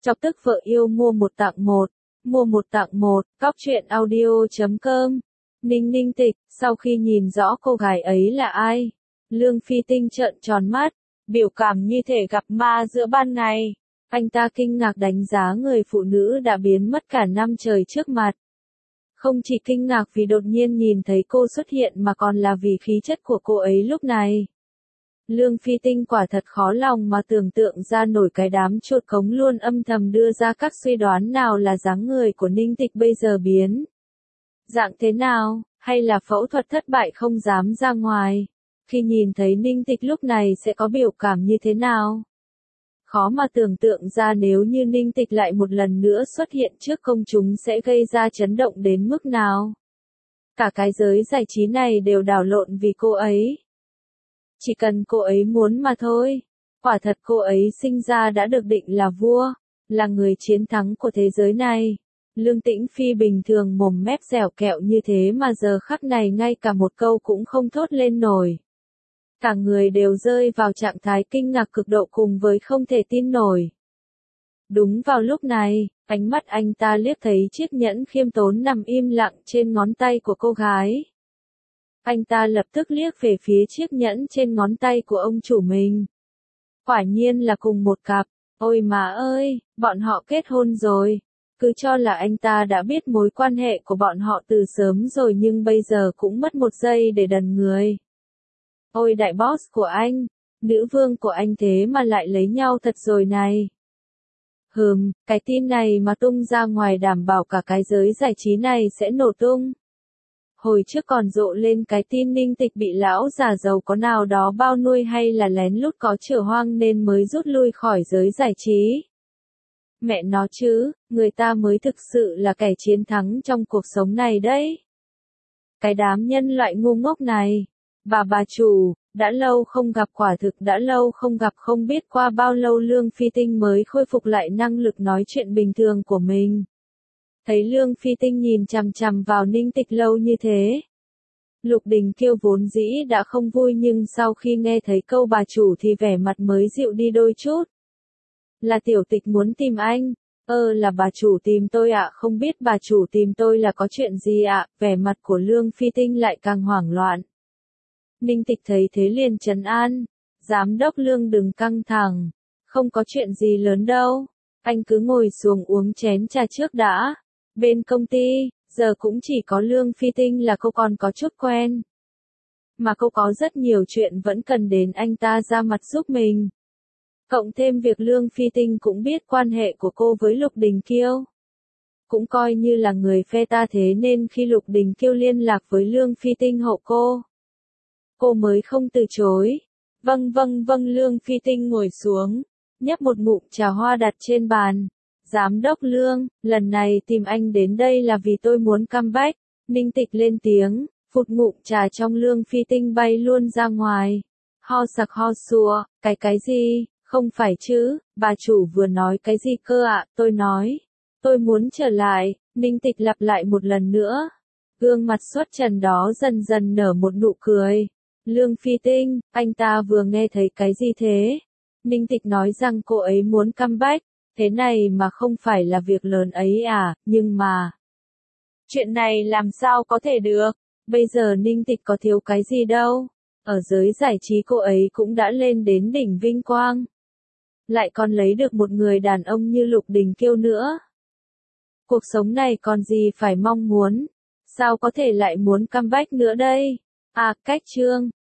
Chọc tức vợ yêu mua một tặng một. Mua một tặng một, Cóc truyện audio.com. Ninh Ninh Tịch, sau khi nhìn rõ cô gái ấy là ai, Lương Phi Tinh trợn tròn mắt, biểu cảm như thể gặp ma giữa ban ngày. Anh ta kinh ngạc đánh giá người phụ nữ đã biến mất cả năm trời trước mặt. Không chỉ kinh ngạc vì đột nhiên nhìn thấy cô xuất hiện mà còn là vì khí chất của cô ấy lúc này. Lương Phi Tinh quả thật khó lòng mà tưởng tượng ra nổi cái đám chuột cống luôn âm thầm đưa ra các suy đoán nào là dáng người của Ninh Tịch bây giờ biến dạng thế nào, hay là phẫu thuật thất bại không dám ra ngoài. Khi nhìn thấy Ninh Tịch lúc này sẽ có biểu cảm như thế nào? Khó mà tưởng tượng ra nếu như Ninh Tịch lại một lần nữa xuất hiện trước công chúng sẽ gây ra chấn động đến mức nào. Cả cái giới giải trí này đều đảo lộn vì cô ấy. Chỉ cần cô ấy muốn mà thôi. Quả thật cô ấy sinh ra đã được định là vua, là người chiến thắng của thế giới này. Lương Tĩnh Phi bình thường mồm mép dẻo kẹo như thế mà giờ khắc này ngay cả một câu cũng không thốt lên nổi. Cả người đều rơi vào trạng thái kinh ngạc cực độ cùng với không thể tin nổi. Đúng vào lúc này, ánh mắt anh ta liếc thấy chiếc nhẫn khiêm tốn nằm im lặng trên ngón tay của cô gái. Anh ta lập tức liếc về phía chiếc nhẫn trên ngón tay của ông chủ mình. Quả nhiên là cùng một cặp. Ôi mà ơi, bọn họ kết hôn rồi. Cứ cho là anh ta đã biết mối quan hệ của bọn họ từ sớm rồi nhưng bây giờ cũng mất một giây để đần người. Ôi đại boss của anh, nữ vương của anh thế mà lại lấy nhau thật rồi này. Cái tin này mà tung ra ngoài đảm bảo cả cái giới giải trí này sẽ nổ tung. Hồi trước còn rộ lên cái tin Ninh Tịch bị lão già giàu có nào đó bao nuôi hay là lén lút có chửa hoang nên mới rút lui khỏi giới giải trí. Mẹ nó chứ, người ta mới thực sự là kẻ chiến thắng trong cuộc sống này đấy. Cái đám nhân loại ngu ngốc này. Bà chủ, đã lâu không gặp quả thực đã lâu không gặp không biết qua bao lâu Lương Phi Tinh mới khôi phục lại năng lực nói chuyện bình thường của mình. Thấy Lương Phi Tinh nhìn chằm chằm vào Ninh Tịch lâu như thế. Lục Đình Kiêu vốn dĩ đã không vui nhưng sau khi nghe thấy câu bà chủ thì vẻ mặt mới dịu đi đôi chút. Là tiểu tịch muốn tìm anh. Là bà chủ tìm tôi ạ, không biết bà chủ tìm tôi là có chuyện gì ạ, vẻ mặt của Lương Phi Tinh lại càng hoảng loạn. Ninh Tịch thấy thế liền trấn an. Giám đốc Lương đừng căng thẳng. Không có chuyện gì lớn đâu. Anh cứ ngồi xuống uống chén trà trước đã. Bên công ty, giờ cũng chỉ có Lương Phi Tinh là cô còn có chút quen. Mà cô có rất nhiều chuyện vẫn cần đến anh ta ra mặt giúp mình. Cộng thêm việc Lương Phi Tinh cũng biết quan hệ của cô với Lục Đình Kiêu. Cũng coi như là người phe ta thế nên khi Lục Đình Kiêu liên lạc với Lương Phi Tinh hộ cô mới không từ chối. Vâng, Lương Phi Tinh ngồi xuống, nhấp một ngụm trà hoa đặt trên bàn. Giám đốc Lương, lần này tìm anh đến đây là vì tôi muốn comeback. Ninh Tịch lên tiếng, phụt ngụm trà trong Lương Phi Tinh bay luôn ra ngoài. Ho sặc ho sùa, cái gì, không phải chứ, bà chủ vừa nói cái gì cơ ạ, tôi nói. Tôi muốn trở lại, Ninh Tịch lặp lại một lần nữa. Gương mặt xuất trần đó dần dần nở một nụ cười. Lương Phi Tinh, anh ta vừa nghe thấy cái gì thế? Ninh Tịch nói rằng cô ấy muốn comeback. Thế này mà không phải là việc lớn ấy à, nhưng mà. Chuyện này làm sao có thể được, bây giờ Ninh Tịch có thiếu cái gì đâu. Ở giới giải trí cô ấy cũng đã lên đến đỉnh vinh quang. Lại còn lấy được một người đàn ông như Lục Đình Kiêu nữa. Cuộc sống này còn gì phải mong muốn. Sao có thể lại muốn comeback nữa đây? Cách chương.